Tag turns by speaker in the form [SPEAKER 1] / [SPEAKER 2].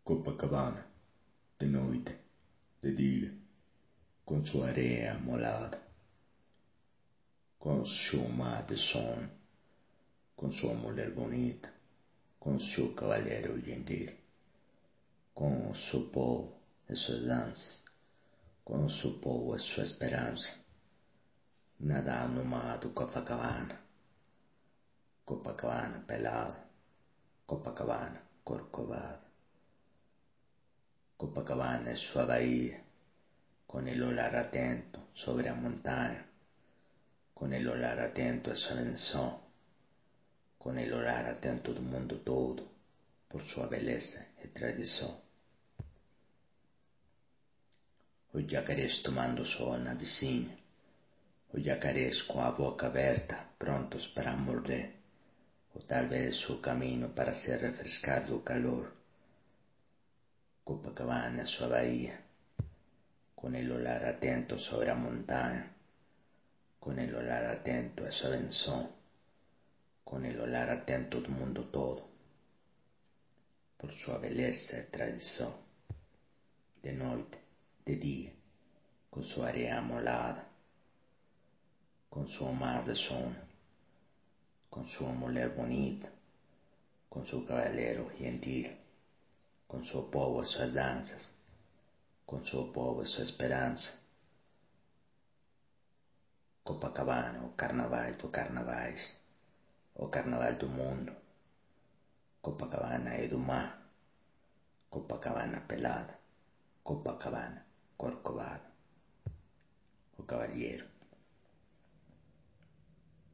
[SPEAKER 1] Copacabana, de noite, de dia, com sua areia molhada, com seu mar de sono, com sua mulher bonita, com seu cavalheiro gentil, com seu povo e suas danças, com seu povo e sua esperança, nadar no mar do Copacabana, Copacabana pelada, Copacabana corcovada. Copacabana es su bahía, con el olor atento sobre la montaña, con el olor atento a su bendición, con el olor atento del mundo todo, por su belleza y tradición. Os jacarés tomando sol na piscina, os jacarés com a boca aberta, prontos para morder, ou talvez su camino para se refrescar do calor. Copacabana, sua bahía, con el olor atento sobre la montaña, con el olor atento a su bendición, con el olor atento del mundo todo, por su belleza y tradición, de noite, de dia, con su areia molhada, con su mar de sono, con su mulher bonita, con su cavalheiro gentil, con su povo e suas danças, com seu povo e sua esperança. Copacabana, o carnaval dos carnavais, o carnaval do mundo. Copacabana é do mar, Copacabana pelada, Copacabana corcovada. O cavalheiro